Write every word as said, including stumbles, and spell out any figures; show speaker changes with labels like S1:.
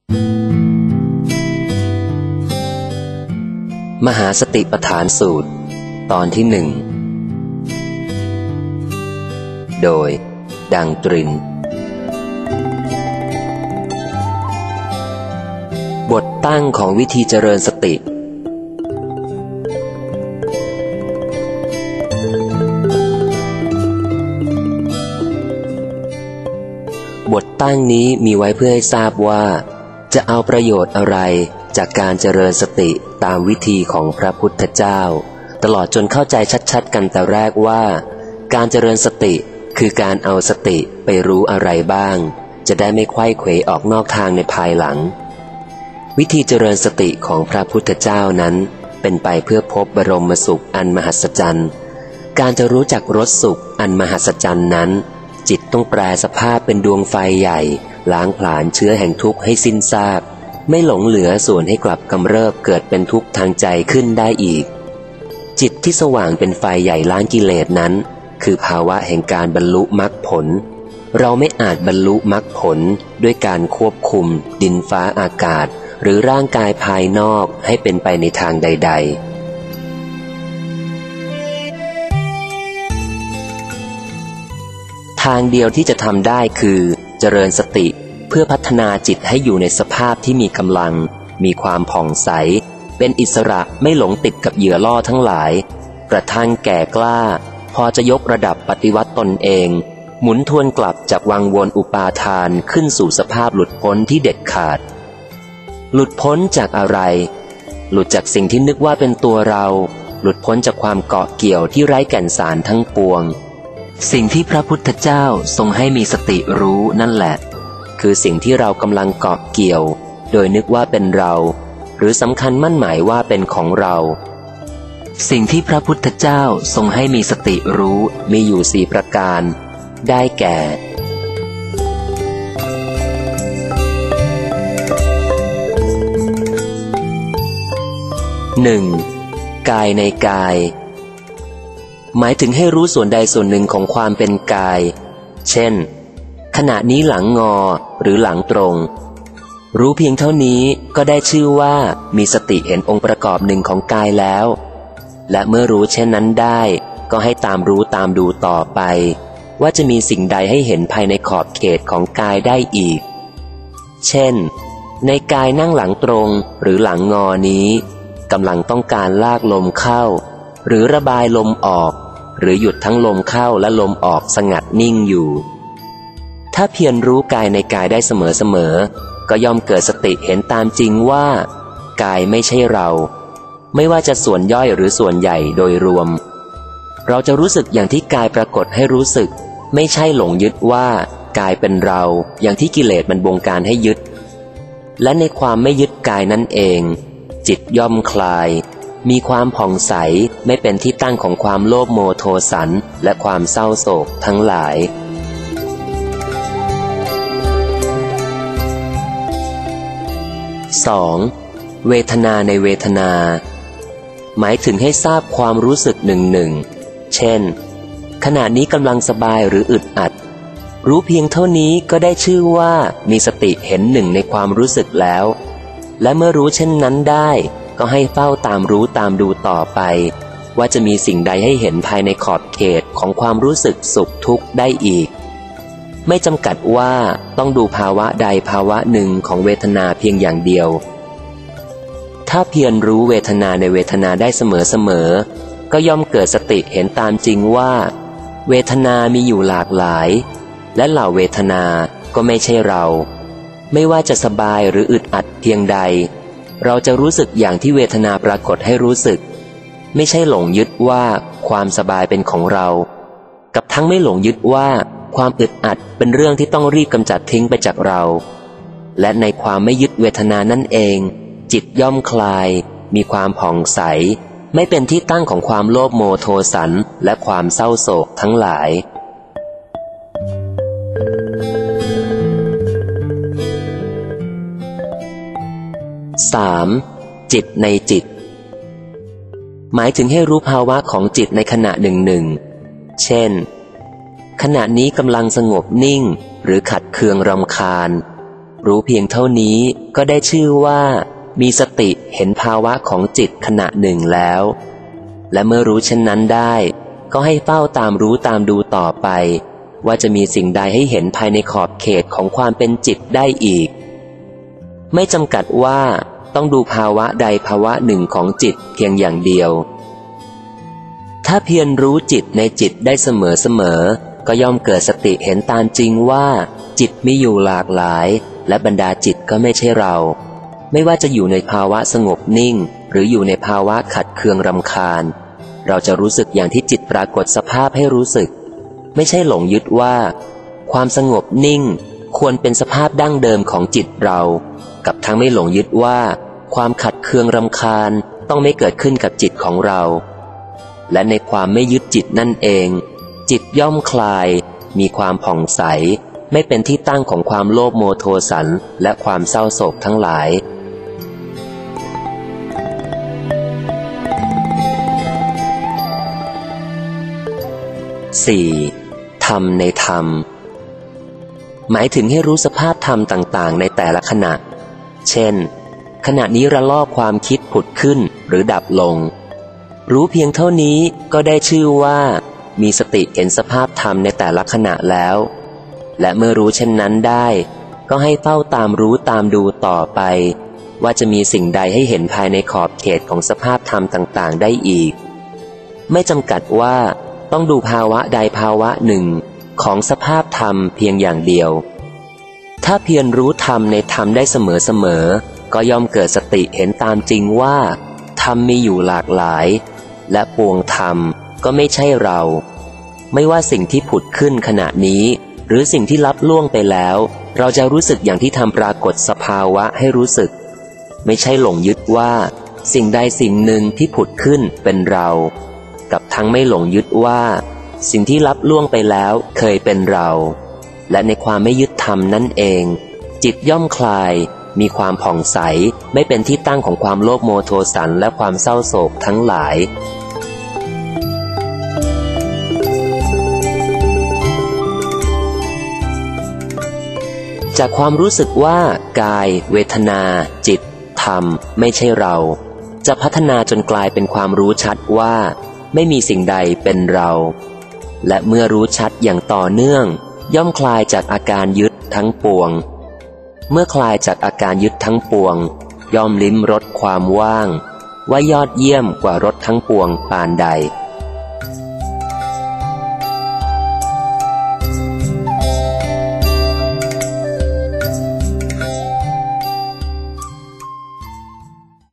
S1: มหาสติปัฏฐานสูตรตอนที่หนึ่งโดยดังตรินบทตั้งของวิธีเจริญสติบทตั้งนี้มีไว้เพื่อให้ทราบว่าจะเอาประโยชน์อะไรจากการเจริญสติตามวิธีของพระพุทธเจ้าตลอดจนเข้าใจชัดๆกันแต่แรกว่าการเจริญสติคือการเอาสติไปรู้อะไรบ้างจะได้ไม่ไขว้เขวออกนอกทางในภายหลังวิธีเจริญสติของพระพุทธเจ้านั้นเป็นไปเพื่อพบบรมสุขอันมหัศจรรย์การจะรู้จักรสสุขอันมหัศจรรย์นั้นจิตต้องแปลสภาพเป็นดวงไฟใหญ่ล้างผลาญเชื้อแห่งทุกข์ให้สิ้นซากไม่หลงเหลือส่วนให้กลับกำเริบเกิดเป็นทุกข์ทางใจขึ้นได้อีกจิตที่สว่างเป็นไฟใหญ่ล้างกิเลสนั้นคือภาวะแห่งการบรรลุมรรคผลเราไม่อาจบรรลุมรรคผลด้วยการควบคุมดินฟ้าอากาศหรือร่างกายภายนอกให้เป็นไปในทางใดๆทางเดียวที่จะทำได้คือเจริญสติเพื่อพัฒนาจิตให้อยู่ในสภาพที่มีกำลังมีความผ่องใสเป็นอิสระไม่หลงติดกับเหยื่อล่อทั้งหลายกระทั่งแก่กล้าพอจะยกระดับปฏิวัติตนเองหมุนทวนกลับจากวังวนอุปาทานขึ้นสู่สภาพหลุดพ้นที่เด็ดขาดหลุดพ้นจากอะไรหลุดจากสิ่งที่นึกว่าเป็นตัวเราหลุดพ้นจากความเกาะเกี่ยวที่ไร้แก่นสารทั้งปวงสิ่งที่พระพุทธเจ้าทรงให้มีสติรู้นั่นแหละคือสิ่งที่เรากำลังเกาะเกี่ยวโดยนึกว่าเป็นเราหรือสำคัญมั่นหมายว่าเป็นของเราสิ่งที่พระพุทธเจ้าทรงให้มีสติรู้มีอยู่สี่ประการได้แก่หนึ่งกายในกายหมายถึงให้รู้ส่วนใดส่วนหนึ่งของความเป็นกายเช่นขณะนี้หลังงอหรือหลังตรงรู้เพียงเท่านี้ก็ได้ชื่อว่ามีสติเห็นองค์ประกอบหนึ่งของกายแล้วและเมื่อรู้เช่นนั้นได้ก็ให้ตามรู้ตามดูต่อไปว่าจะมีสิ่งใดให้เห็นภายในขอบเขตของกายได้อีกเช่นในกายนั่งหลังตรงหรือหลังงอนี้กำลังต้องการลากลมเข้าหรือระบายลมออกหรือหยุดทั้งลมเข้าและลมออกสงัดนิ่งอยู่ถ้าเพียรรู้กายในกายได้เสมอๆก็ย่อมเกิดสติเห็นตามจริงว่ากายไม่ใช่เราไม่ว่าจะส่วนย่อยหรือส่วนใหญ่โดยรวมเราจะรู้สึกอย่างที่กายปรากฏให้รู้สึกไม่ใช่หลงยึดว่ากายเป็นเราอย่างที่กิเลสมันบงการให้ยึดและในความไม่ยึดกายนั่นเองจิตย่อมคลายมีความผ่องใสไม่เป็นที่ตั้งของความโลภโมโทสันและความเศร้าโศกทั้งหลายสองเวทนาในเวทนาหมายถึงให้ทราบความรู้สึกหนึ่งหนึ่งเช่นขณะนี้กำลังสบายหรืออึดอัดรู้เพียงเท่านี้ก็ได้ชื่อว่ามีสติเห็นหนึ่งในความรู้สึกแล้วและเมื่อรู้เช่นนั้นได้ก็ให้เฝ้าตามรู้ตามดูต่อไปว่าจะมีสิ่งใดให้เห็นภายในขอบเขตของความรู้สึกสุขทุกข์ได้อีกไม่จำกัดว่าต้องดูภาวะใดภาวะหนึ่งของเวทนาเพียงอย่างเดียวถ้าเพียรรู้เวทนาในเวทนาได้เสมอๆก็ย่อมเกิดสติเห็นตามจริงว่าเวทนามีอยู่หลากหลายและเหล่าเวทนาก็ไม่ใช่เราไม่ว่าจะสบายหรืออึดอัดเพียงใดเราจะรู้สึกอย่างที่เวทนาปรากฏให้รู้สึกไม่ใช่หลงยึดว่าความสบายเป็นของเรากับทั้งไม่หลงยึดว่าความอึดอัดเป็นเรื่องที่ต้องรีบกำจัดทิ้งไปจากเราและในความไม่ยึดเวทนานั่นเองจิตย่อมคลายมีความผ่องใสไม่เป็นที่ตั้งของความโลภโมโทสันและความเศร้าโศกทั้งหลายสามจิตในจิตหมายถึงให้รู้ภาวะของจิตในขณะหนึ่งหนึ่งเช่นขณะนี้กำลังสงบนิ่งหรือขัดเคืองรำคาญรู้เพียงเท่านี้ก็ได้ชื่อว่ามีสติเห็นภาวะของจิตขณะหนึ่งแล้วและเมื่อรู้เช่นนั้นได้ก็ให้เฝ้าตามรู้ตามดูต่อไปว่าจะมีสิ่งใดให้เห็นภายในขอบเขตของความเป็นจิตได้อีกไม่จำกัดว่าต้องดูภาวะใดภาวะหนึ่งของจิตเพียงอย่างเดียวถ้าเพียรรู้จิตในจิตได้เสมอเสมอก็ย่อมเกิดสติเห็นตามจริงว่าจิตมีอยู่หลากหลายและบรรดาจิตก็ไม่ใช่เราไม่ว่าจะอยู่ในภาวะสงบนิ่งหรืออยู่ในภาวะขัดเคืองรำคาญเราจะรู้สึกอย่างที่จิตปรากฏสภาพให้รู้สึกไม่ใช่หลงยึดว่าความสงบนิ่งควรเป็นสภาพดั้งเดิมของจิตเรากับทั้งไม่หลงยึดว่าความขัดเคืองรำคาญต้องไม่เกิดขึ้นกับจิตของเราและในความไม่ยึดจิตนั่นเองจิตย่อมคลายมีความผ่องใสไม่เป็นที่ตั้งของความโลภโมโทสันและความเศร้าโศกทั้งหลาย สี่. ธรรมในธรรมหมายถึงให้รู้สภาพธรรมต่างๆในแต่ละขณะเช่นขณะนี้ระลอกความคิดผุดขึ้นหรือดับลงรู้เพียงเท่านี้ก็ได้ชื่อว่ามีสติเห็นสภาพธรรมในแต่ละขณะแล้วและเมื่อรู้เช่นนั้นได้ก็ให้เฝ้าตามรู้ตามดูต่อไปว่าจะมีสิ่งใดให้เห็นภายในขอบเขตของสภาพธรรมต่างๆได้อีกไม่จำกัดว่าต้องดูภาวะใดภาวะหนึ่งของสภาพธรรมเพียงอย่างเดียวถ้าเพียรรู้ธรรมในธรรมได้เสมอๆก็ย่อมเกิดสติเห็นตามจริงว่าธรรมมีอยู่หลากหลายและปวงธรรมก็ไม่ใช่เราไม่ว่าสิ่งที่ผุดขึ้นขณะนี้หรือสิ่งที่ลับล่วงไปแล้วเราจะรู้สึกอย่างที่ทำปรากฏสภาวะให้รู้สึกไม่ใช่หลงยึดว่าสิ่งใดสิ่งหนึ่งที่ผุดขึ้นเป็นเรากับทั้งไม่หลงยึดว่าสิ่งที่ลับล่วงไปแล้วเคยเป็นเราและในความไม่ยึดธรรมนั่นเองจิตย่อมคลายมีความผ่องใสไม่เป็นที่ตั้งของความโลภโมโทสันและความเศร้าโศกทั้งหลายจากความรู้สึกว่ากายเวทนาจิตธรรมไม่ใช่เราจะพัฒนาจนกลายเป็นความรู้ชัดว่าไม่มีสิ่งใดเป็นเราและเมื่อรู้ชัดอย่างต่อเนื่องย่อมคลายจากอาการยึดทั้งปวงเมื่อคลายจากอาการยึดทั้งปวงย่อมลิ้มรสความว่างว่ายอดเยี่ยมกว่ารสทั้งปวงปานใด